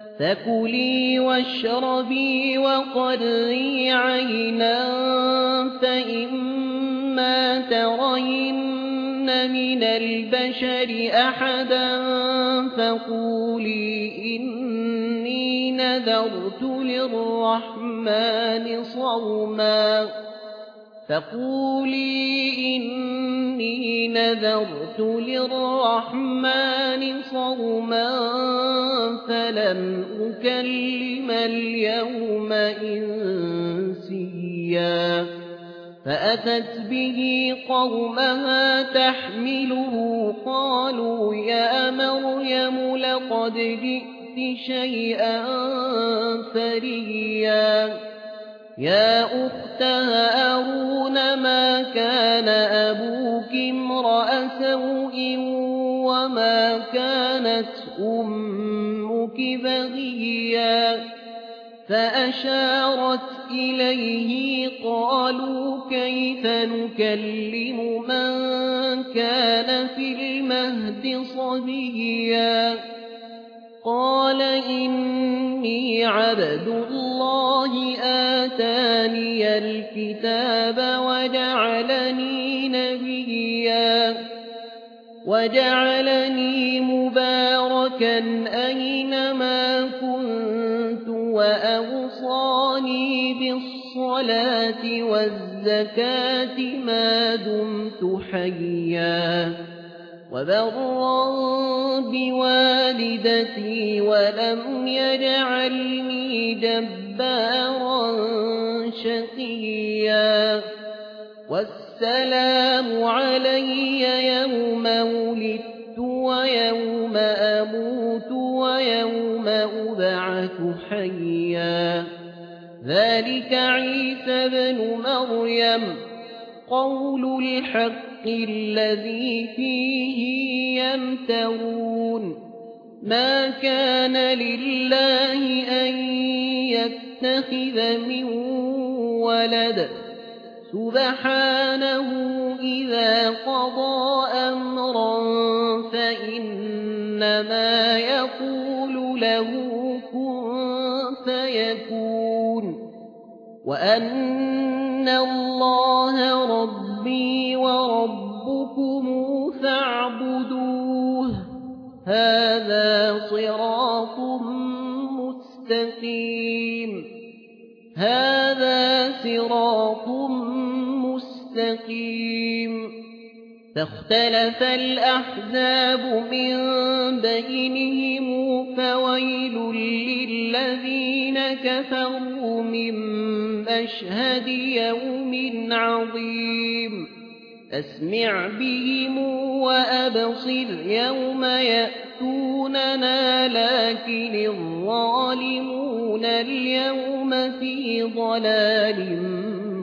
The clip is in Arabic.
فكلي واشربي وقري عينا فإما ترين من البشر أحدا فقولي إني نذرت للرحمن صوما فلن أكلم اليوم إنسيا فأتت به قومها تحمله قالوا يا مريم لقد جئت شيئا فريا يا أخت هارون ما كان أبوك امرأ سوء وما كانت أمك بغيا فأشارت إليه قالوا كيف نكلم من كان في المهد صبيا قال إني عبد الله آتاني الكتاب وجعلني نبيا وجعلني مباركا أينما كنت وأوصاني بالصلاة والزكاة ما دمت حيا وبرا بوالدتي ولم يجعلني جبارا شقيا والسلام علي يوم ولدت ويوم أموت ويوم أبعث حيا ذلك عيسى بن مريم قول الحق الذي فيه يمترون ما كان لله أن يتخذ من ولد سبحانه إذا قضى أمرا فإنما يقول له كن فيكون وأن الله ربي وربكم فاعبدوه هذا صراط مستقيم فاختلف الأحزاب من بينهم فويل للذين كفروا من مشهد يوم عظيم أسمع بهم وأبصر يوم يأتوننا لكن الظالمون اليوم في ضلال